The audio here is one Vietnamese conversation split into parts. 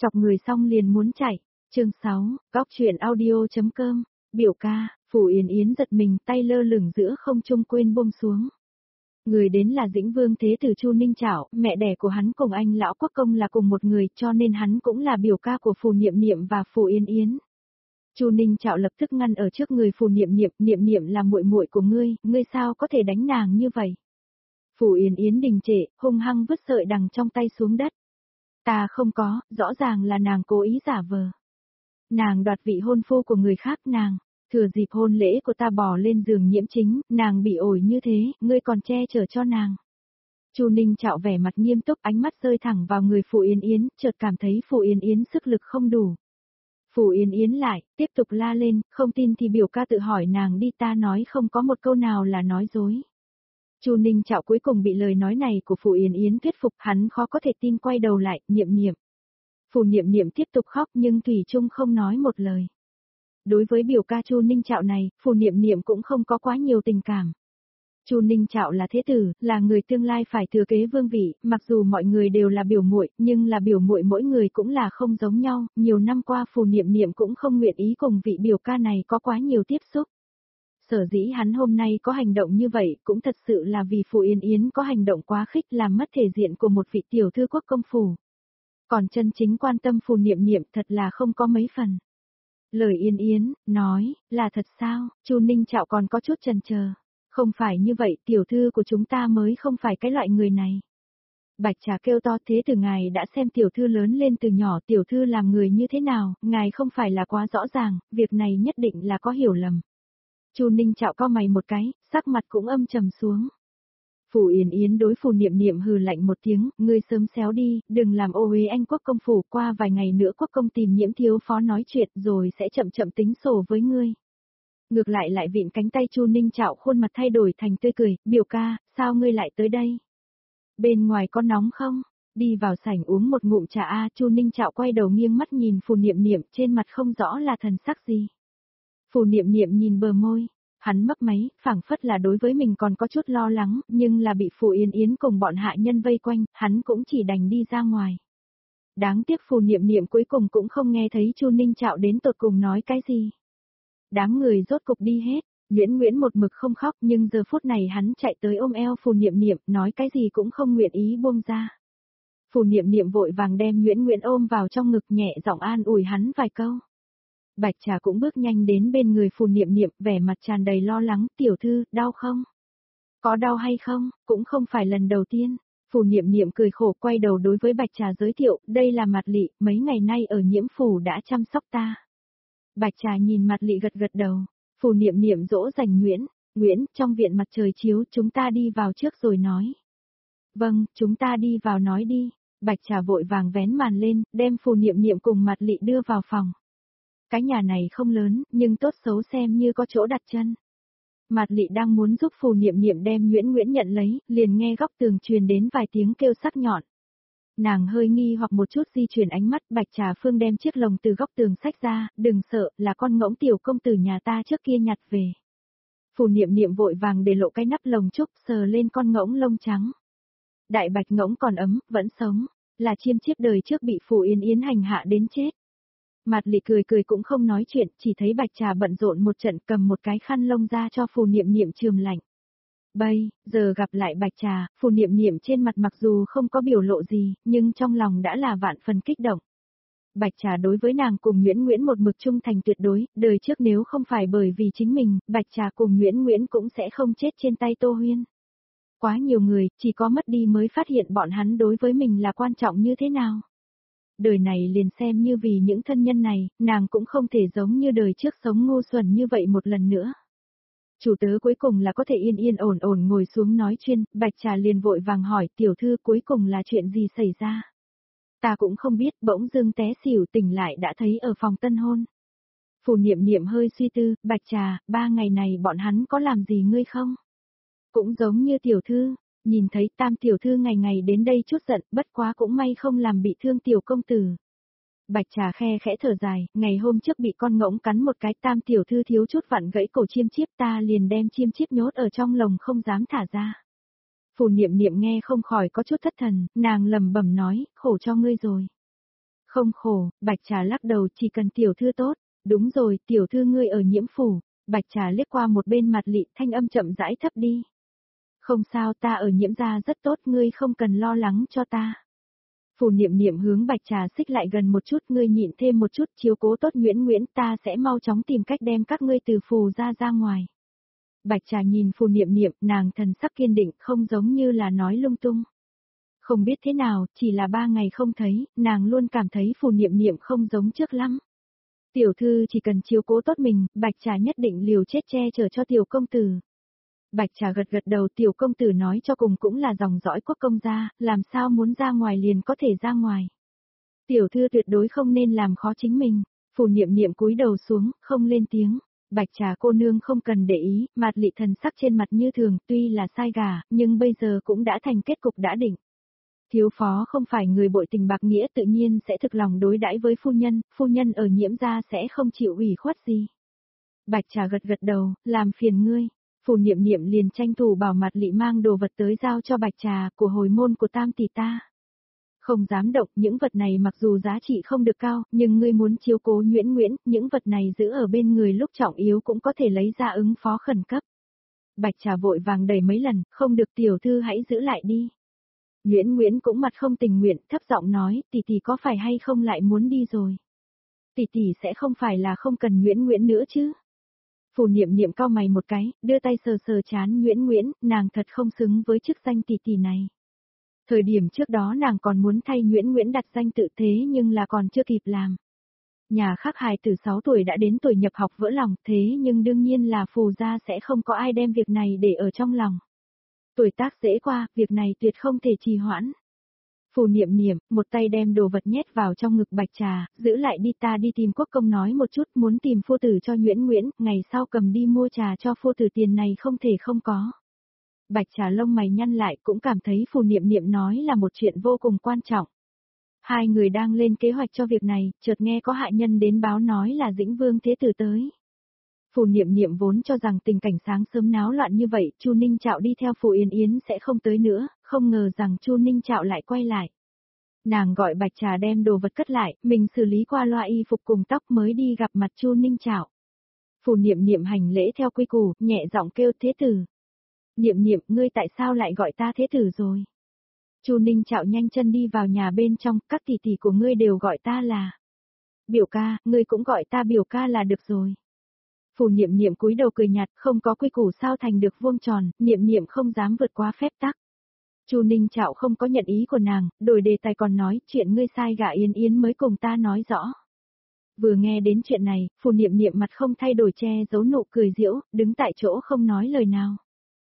Chọc người xong liền muốn chạy. Chương 6, góc truyện audio.com, biểu ca, Phủ Yến Yến giật mình, tay lơ lửng giữa không trung quên buông xuống. Người đến là Dĩnh Vương Thế Tử Chu Ninh Trảo, mẹ đẻ của hắn cùng anh lão quốc công là cùng một người, cho nên hắn cũng là biểu ca của Phủ Niệm Niệm và Phủ Yến Yến. Chu Ninh Trảo lập tức ngăn ở trước người Phủ Niệm Niệm, Niệm Niệm là muội muội của ngươi sao có thể đánh nàng như vậy? Phủ Yến Yến đình trệ, hung hăng vứt sợi đằng trong tay xuống đất. Ta không có, rõ ràng là nàng cố ý giả vờ. Nàng đoạt vị hôn phu của người khác, nàng thừa dịp hôn lễ của ta bỏ lên giường Nhiễm Chính, nàng bị ổi như thế, ngươi còn che chở cho nàng. Chu Ninh Trảo vẻ mặt nghiêm túc, ánh mắt rơi thẳng vào người Phủ Yến Yến, chợt cảm thấy Phủ Yến Yến sức lực không đủ. Phủ Yến Yến lại, tiếp tục la lên, không tin thì biểu ca tự hỏi nàng đi, ta nói không có một câu nào là nói dối. Chu Ninh Trảo cuối cùng bị lời nói này của Phủ Yến Yến thuyết phục, hắn khó có thể tin, quay đầu lại, Niệm Niệm. Phủ Niệm Niệm tiếp tục khóc nhưng thủy chung không nói một lời. Đối với biểu ca Chu Ninh Trảo này, Phủ Niệm Niệm cũng không có quá nhiều tình cảm. Chu Ninh Trảo là thế tử, là người tương lai phải thừa kế vương vị, mặc dù mọi người đều là biểu muội, nhưng là biểu muội mỗi người cũng là không giống nhau, nhiều năm qua Phủ Niệm Niệm cũng không nguyện ý cùng vị biểu ca này có quá nhiều tiếp xúc. Sở dĩ hắn hôm nay có hành động như vậy, cũng thật sự là vì Phủ Yến Yến có hành động quá khích làm mất thể diện của một vị tiểu thư quốc công phủ. Còn chân chính quan tâm Phủ Niệm Niệm thật là không có mấy phần. Lời Yến Yến, nói, là thật sao? Chu Ninh Trảo còn có chút chần chờ. Không phải như vậy, tiểu thư của chúng ta mới không phải cái loại người này. Bạch Trà kêu to, thế từ ngài đã xem tiểu thư lớn lên từ nhỏ, tiểu thư làm người như thế nào, ngài không phải là quá rõ ràng, việc này nhất định là có hiểu lầm. Chu Ninh Trảo cau mày một cái, sắc mặt cũng âm trầm xuống. Phủ Yến Yến đối Phủ Niệm Niệm hừ lạnh một tiếng, ngươi sớm xéo đi, đừng làm ô uế anh quốc công phủ, qua vài ngày nữa quốc công tìm Nhiễm thiếu phó nói chuyện rồi sẽ chậm chậm tính sổ với ngươi. Ngược lại vịn cánh tay Chu Ninh Trảo, khuôn mặt thay đổi thành tươi cười, biểu ca, sao ngươi lại tới đây? Bên ngoài có nóng không? Đi vào sảnh uống một ngụm trà a. Chu Ninh Trảo quay đầu nghiêng mắt nhìn Phủ Niệm Niệm, trên mặt không rõ là thần sắc gì. Phủ Niệm Niệm nhìn bờ môi, hắn mấp máy, phảng phất là đối với mình còn có chút lo lắng, nhưng là bị Phủ Yến Yến cùng bọn hạ nhân vây quanh, hắn cũng chỉ đành đi ra ngoài. Đáng tiếc Phủ Niệm Niệm cuối cùng cũng không nghe thấy Chu Ninh Trảo đến tột cùng nói cái gì. Đám người rốt cục đi hết, Nguyễn một mực không khóc, nhưng giờ phút này hắn chạy tới ôm eo Phủ Niệm Niệm, nói cái gì cũng không nguyện ý buông ra. Phủ Niệm Niệm vội vàng đem Nguyễn ôm vào trong ngực, nhẹ giọng an ủi hắn vài câu. Bạch Trà cũng bước nhanh đến bên người Phủ Niệm Niệm, vẻ mặt tràn đầy lo lắng, tiểu thư, đau không? Có đau hay không? Cũng không phải lần đầu tiên. Phủ Niệm Niệm cười khổ, quay đầu đối với Bạch Trà giới thiệu, đây là Mạt Lị, mấy ngày nay ở Nhiễm phủ đã chăm sóc ta. Bạch Trà nhìn Mạt Lị gật đầu. Phủ Niệm Niệm dỗ dành Nguyễn, trong viện mặt trời chiếu, chúng ta đi vào trước rồi nói. Vâng, chúng ta đi vào nói đi. Bạch Trà vội vàng vén màn lên, đem Phủ Niệm Niệm cùng Mạt Lị đưa vào phòng. Cái nhà này không lớn, nhưng tốt xấu xem như có chỗ đặt chân. Mạt Lị đang muốn giúp Phủ Niệm Niệm đem Nguyễn nhận lấy, liền nghe góc tường truyền đến vài tiếng kêu sắc nhọn. Nàng hơi nghi hoặc một chút di chuyển ánh mắt, Bạch Trà Phương đem chiếc lồng từ góc tường xách ra, đừng sợ, là con ngỗng tiểu công tử nhà ta trước kia nhặt về. Phủ Niệm Niệm vội vàng để lộ cái nắp lồng trúc, sờ lên con ngỗng lông trắng. Đại bạch ngỗng còn ấm, vẫn sống, là chiêm chiếp đời trước bị Phủ Yến Yến hành hạ đến chết. Mạt Lị cười cũng không nói chuyện, chỉ thấy Bạch Trà bận rộn một trận, cầm một cái khăn lông ra cho Phủ Niệm Niệm chườm lạnh. Giờ gặp lại Bạch Trà, Phủ Niệm Niệm trên mặt mặc dù không có biểu lộ gì, nhưng trong lòng đã là vạn phần kích động. Bạch Trà đối với nàng cùng Nguyễn một mực trung thành tuyệt đối, đời trước nếu không phải bởi vì chính mình, Bạch Trà cùng Nguyễn cũng sẽ không chết trên tay Tô Huyên. Quá nhiều người, chỉ có mất đi mới phát hiện bọn hắn đối với mình là quan trọng như thế nào. Đời này liền xem như vì những thân nhân này, nàng cũng không thể giống như đời trước sống ngu xuẩn như vậy một lần nữa. Chủ tớ cuối cùng là có thể yên ổn ngồi xuống nói chuyện, Bạch Trà liền vội vàng hỏi, tiểu thư cuối cùng là chuyện gì xảy ra? Ta cũng không biết, bỗng dưng té xỉu, tỉnh lại đã thấy ở phòng tân hôn. Phủ Niệm Niệm hơi suy tư, Bạch Trà, 3 ngày này bọn hắn có làm gì ngươi không? Cũng giống như tiểu thư, nhìn thấy Tam tiểu thư ngày ngày đến đây chút giận, bất quá cũng may không làm bị thương tiểu công tử. Bạch Trà khe khẽ thở dài, ngày hôm trước bị con ngỗng cắn một cái, Tam tiểu thư thiếu chút vặn gãy cổ chiêm chiếp, ta liền đem chiêm chiếp nhốt ở trong lồng không dám thả ra. Phủ Niệm Niệm nghe không khỏi có chút thất thần, nàng lẩm bẩm nói, khổ cho ngươi rồi. Không khổ, Bạch Trà lắc đầu, chỉ cần tiểu thư tốt. Đúng rồi, tiểu thư ngươi ở Nhiễm phủ. Bạch Trà liếc qua một bên Mặt Lị, thanh âm chậm rãi thấp đi. Không sao, ta ở Nhiễm gia rất tốt, ngươi không cần lo lắng cho ta. Phù Niệm Niệm hướng Bạch Trà xích lại gần một chút, ngươi nhịn thêm một chút, chiếu cố tốt Nguyễn Nguyễn, ta sẽ mau chóng tìm cách đem các ngươi từ phù ra ngoài. Bạch Trà nhìn Phù Niệm Niệm, nàng thần sắc kiên định, không giống như là nói lung tung. Không biết thế nào, chỉ là 3 ngày không thấy, nàng luôn cảm thấy Phù Niệm Niệm không giống trước lắm. Tiểu thư chỉ cần chiếu cố tốt mình, Bạch Trà nhất định liều chết che chở cho tiểu công tử. Bạch Trà gật gật đầu, tiểu công tử nói cho cùng cũng là dòng dõi quốc công gia, làm sao muốn ra ngoài liền có thể ra ngoài. Tiểu thư tuyệt đối không nên làm khó chính mình. Phù Niệm Niệm cúi đầu xuống, không lên tiếng. Bạch Trà cô nương không cần để ý, Mạt Lị thần sắc trên mặt như thường, tuy là sai gà, nhưng bây giờ cũng đã thành kết cục đã định. Thiếu phó không phải người bội tình bạc nghĩa, tự nhiên sẽ thực lòng đối đãi với phu nhân ở Nhiễm gia sẽ không chịu ủy khuất gì. Bạch Trà gật gật đầu, làm phiền ngươi. Phù Niệm Niệm liền tranh thủ bảo Mạt Lị mang đồ vật tới giao cho Bạch Trà, của hồi môn của tam tỷ ta. Không dám động, những vật này mặc dù giá trị không được cao, nhưng ngươi muốn chiếu cố Nguyễn Nguyễn, những vật này giữ ở bên người lúc trọng yếu cũng có thể lấy ra ứng phó khẩn cấp. Bạch Trà vội vàng đẩy mấy lần, không được tiểu thư hãy giữ lại đi. Nguyễn Nguyễn cũng mặt không tình nguyện, thấp giọng nói, tỷ tỷ có phải hay không lại muốn đi rồi. Tỷ tỷ sẽ không phải là không cần Nguyễn Nguyễn nữa chứ. Phù Niệm Niệm cau mày một cái, đưa tay sờ sờ trán Nguyễn Nguyễn, nàng thật không xứng với chức danh tỷ tỷ này. Thời điểm trước đó nàng còn muốn thay Nguyễn Nguyễn đặt danh tự thế nhưng là còn chưa kịp làm. Nhà khác hài từ 6 tuổi đã đến tuổi nhập học vỡ lòng, thế nhưng đương nhiên là phù gia sẽ không có ai đem việc này để ở trong lòng. Tuổi tác dễ qua, việc này tuyệt không thể trì hoãn. Phù Niệm Niệm, một tay đem đồ vật nhét vào trong ngực Bạch Trà, giữ lại đi, ta đi tìm quốc công nói một chút, muốn tìm phu tử cho Nguyễn Nguyễn, ngày sau cầm đi mua trà cho phu tử, tiền này không thể không có. Bạch Trà lông mày nhăn lại, cũng cảm thấy Phù Niệm Niệm nói là một chuyện vô cùng quan trọng. Hai người đang lên kế hoạch cho việc này, chợt nghe có hạ nhân đến báo nói là Dĩnh Vương Thế Tử tới. Phù Niệm Niệm vốn cho rằng tình cảnh sáng sớm náo loạn như vậy, Chu Ninh Trạo đi theo Phù Yến Yến sẽ không tới nữa, không ngờ rằng Chu Ninh Trạo lại quay lại. Nàng gọi Bạch Trà đem đồ vật cất lại, mình xử lý qua loa y phục cùng tóc mới đi gặp mặt Chu Ninh Trạo. Phù Niệm Niệm hành lễ theo quy củ, nhẹ giọng kêu Thế Tử. Niệm Niệm, ngươi tại sao lại gọi ta Thế Tử rồi? Chu Ninh Trạo nhanh chân đi vào nhà bên trong, các tỷ tỷ của ngươi đều gọi ta là biểu ca, ngươi cũng gọi ta biểu ca là được rồi. Phù Niệm Niệm cúi đầu cười nhạt, không có quy củ sao thành được vuông tròn, Niệm Niệm không dám vượt quá phép tắc. Chu Ninh Trạo không có nhận ý của nàng, đổi đề tài còn nói, chuyện ngươi sai gả Yến Yến mới cùng ta nói rõ. Vừa nghe đến chuyện này, Phù Niệm Niệm mặt không thay đổi che giấu nụ cười giễu, đứng tại chỗ không nói lời nào.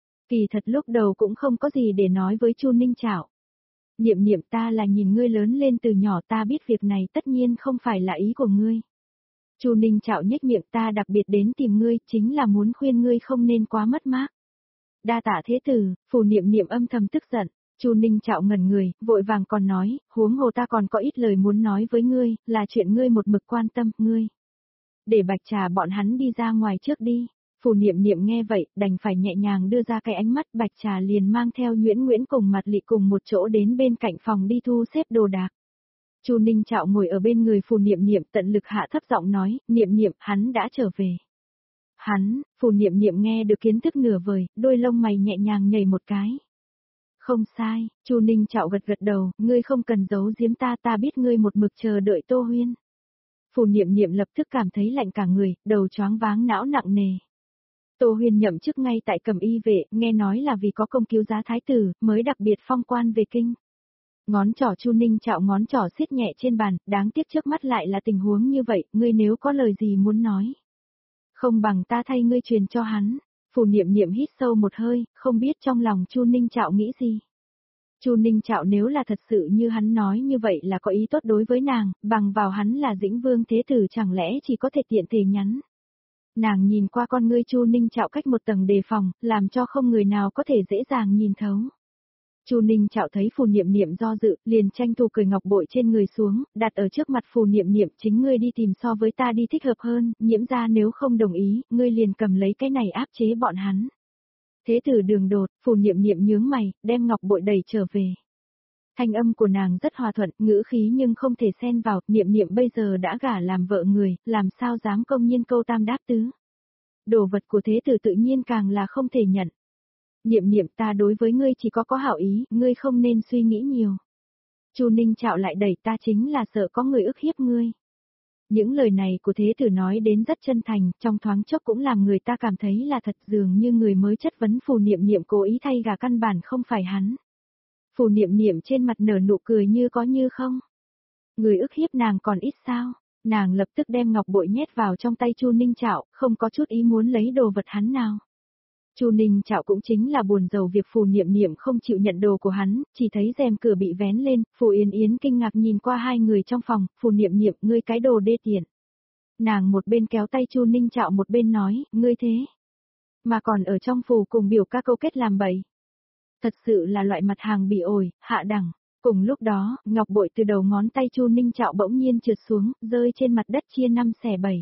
Kỳ thật lúc đầu cũng không có gì để nói với Chu Ninh Trạo. Niệm Niệm, ta là nhìn ngươi lớn lên từ nhỏ, ta biết việc này tất nhiên không phải là ý của ngươi. Chu Ninh Trạo nhếch miệng, ta đặc biệt đến tìm ngươi, chính là muốn khuyên ngươi không nên quá mất mát. Đa tạ Thế Tử. Phù Niệm Niệm âm thầm tức giận. Chu Ninh Trạo ngẩn người, vội vàng còn nói, huống hồ ta còn có ít lời muốn nói với ngươi, là chuyện ngươi một mực quan tâm, ngươi. Để Bạch Trà bọn hắn đi ra ngoài trước đi. Phù Niệm Niệm nghe vậy, đành phải nhẹ nhàng đưa ra cái ánh mắt, Bạch Trà liền mang theo Nguyễn Nguyễn cùng Mạt Lị cùng một chỗ đến bên cạnh phòng đi thu xếp đồ đạc. Chu Ninh Trạo ngồi ở bên người Phù Niệm Niệm, tận lực hạ thấp giọng nói, Niệm Niệm, hắn đã trở về. Hắn, Phù Niệm Niệm nghe được kiến thức nửa vời, đôi lông mày nhẹ nhàng nhảy một cái. Không sai, Chu Ninh Trạo gật gật đầu, ngươi không cần giấu giếm ta, ta biết ngươi một mực chờ đợi Tô Huyên. Phù Niệm Niệm lập tức cảm thấy lạnh cả người, đầu choáng váng não nặng nề. Tô Huyên nhậm chức ngay tại Cẩm Y vệ, nghe nói là vì có công cứu giá thái tử, mới đặc biệt phong quan về kinh. Ngón trỏ Chu Ninh Trạo ngón trỏ siết nhẹ trên bàn, đáng tiếc trước mắt lại là tình huống như vậy, ngươi nếu có lời gì muốn nói. Không bằng ta thay ngươi truyền cho hắn. Phù Niệm Niệm hít sâu một hơi, không biết trong lòng Chu Ninh Trạo nghĩ gì. Chu Ninh Trạo nếu là thật sự như hắn nói như vậy là có ý tốt đối với nàng, bằng vào hắn là Dĩnh Vương Thế Tử chẳng lẽ chỉ có thể tiện thể nhắn. Nàng nhìn qua con ngươi Chu Ninh Trạo cách một tầng đề phòng, làm cho không người nào có thể dễ dàng nhìn thấu. Chu Ninh Trạo thấy Phù Niệm Niệm do dự, liền tranh thủ cười ngọc bội trên người xuống, đặt ở trước mặt Phù Niệm Niệm, chính ngươi đi tìm so với ta đi thích hợp hơn, Nhiễm gia nếu không đồng ý, ngươi liền cầm lấy cái này áp chế bọn hắn. Thế Tử đường đột, Phù Niệm Niệm nhướng mày, đem ngọc bội đẩy trở về. Thanh âm của nàng rất hòa thuận, ngữ khí nhưng không thể xen vào, Niệm Niệm bây giờ đã gả làm vợ người, làm sao dám công nhiên câu tam đáp tứ. Đồ vật của thế tử tự nhiên càng là không thể nhận. Niệm Niệm, ta đối với ngươi chỉ có hảo ý, ngươi không nên suy nghĩ nhiều. Chu Ninh Trạo lại đẩy, ta chính là sợ có người ức hiếp ngươi. Những lời này của thế tử nói đến rất chân thành, trong thoáng chốc cũng làm người ta cảm thấy là thật, dường như người mới chất vấn Phù Niệm Niệm cố ý thay gà căn bản không phải hắn. Phù Niệm Niệm trên mặt nở nụ cười như có như không. Người ức hiếp nàng còn ít sao? Nàng lập tức đem ngọc bội nhét vào trong tay Chu Ninh Trạo, không có chút ý muốn lấy đồ vật hắn nào. Chu Ninh Trạo cũng chính là buồn rầu việc Phù Niệm Niệm không chịu nhận đồ của hắn, chỉ thấy rèm cửa bị vén lên, Phù Yến Yến kinh ngạc nhìn qua hai người trong phòng, Phù Niệm Niệm, ngươi cái đồ đê tiện. Nàng một bên kéo tay Chu Ninh Trạo một bên nói, ngươi thế, mà còn ở trong phủ cùng biểu ca câu kết làm bậy. Thật sự là loại mặt hàng bị ổi, hạ đẳng. Cùng lúc đó, ngọc bội từ đầu ngón tay Chu Ninh Trạo bỗng nhiên trượt xuống, rơi trên mặt đất chia 5/7.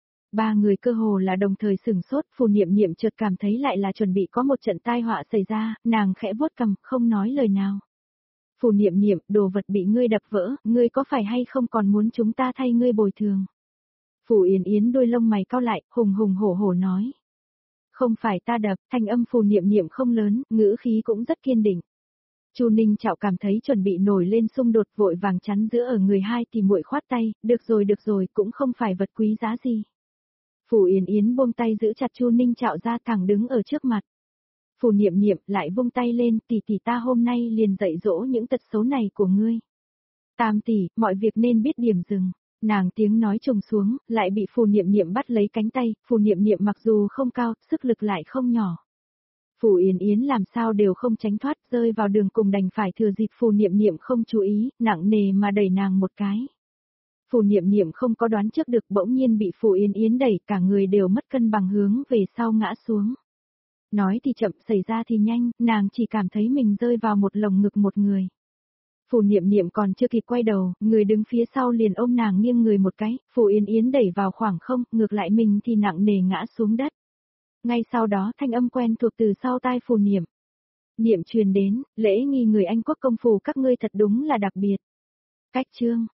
Ba người cơ hồ là đồng thời sửng sốt, Phù Niệm Niệm chợt cảm thấy lại là chuẩn bị có một trận tai họa xảy ra, nàng khẽ vuốt cằm, không nói lời nào. Phù Niệm Niệm, đồ vật bị ngươi đập vỡ, ngươi có phải hay không còn muốn chúng ta thay ngươi bồi thường? Phù Yến Yến đôi lông mày cau lại, hùng hùng hổ hổ nói. Không phải ta đập, thanh âm Phù Niệm Niệm không lớn, ngữ khí cũng rất kiên định. Chu Ninh Trạo cảm thấy chuẩn bị nổi lên xung đột, vội vàng chắn giữa ở người hai thì muội khoát tay, được rồi, cũng không phải vật quý giá gì. Phù Yến Yến buông tay giữ chặt Chu Ninh Trạo ra, thẳng đứng ở trước mặt. Phù Niệm Niệm lại vung tay lên, tỷ tỷ, ta hôm nay liền dạy dỗ những tật xấu này của ngươi. Tam tỷ, mọi việc nên biết điểm dừng. Nàng tiếng nói trùng xuống, lại bị Phù Niệm Niệm bắt lấy cánh tay, Phù Niệm Niệm mặc dù không cao, sức lực lại không nhỏ. Phù Yến Yến làm sao đều không tránh thoát, rơi vào đường cùng đành phải thừa dịp Phù Niệm Niệm không chú ý, nặng nề mà đẩy nàng một cái. Phù Niệm Niệm không có đoán trước được, bỗng nhiên bị Phù Yến Yến đẩy, cả người đều mất cân bằng hướng về sau ngã xuống. Nói thì chậm, xảy ra thì nhanh, nàng chỉ cảm thấy mình rơi vào một lồng ngực một người. Phù Niệm Niệm còn chưa kịp quay đầu, người đứng phía sau liền ôm nàng nghiêng người một cái, Phù Yến Yến đẩy vào khoảng không, ngược lại mình thì nặng nề ngã xuống đất. Ngay sau đó thanh âm quen thuộc từ sau tai Phù Niệm. Niệm truyền đến, lễ nghi người Anh quốc công phù các ngươi thật đúng là đặc biệt. Cách chương.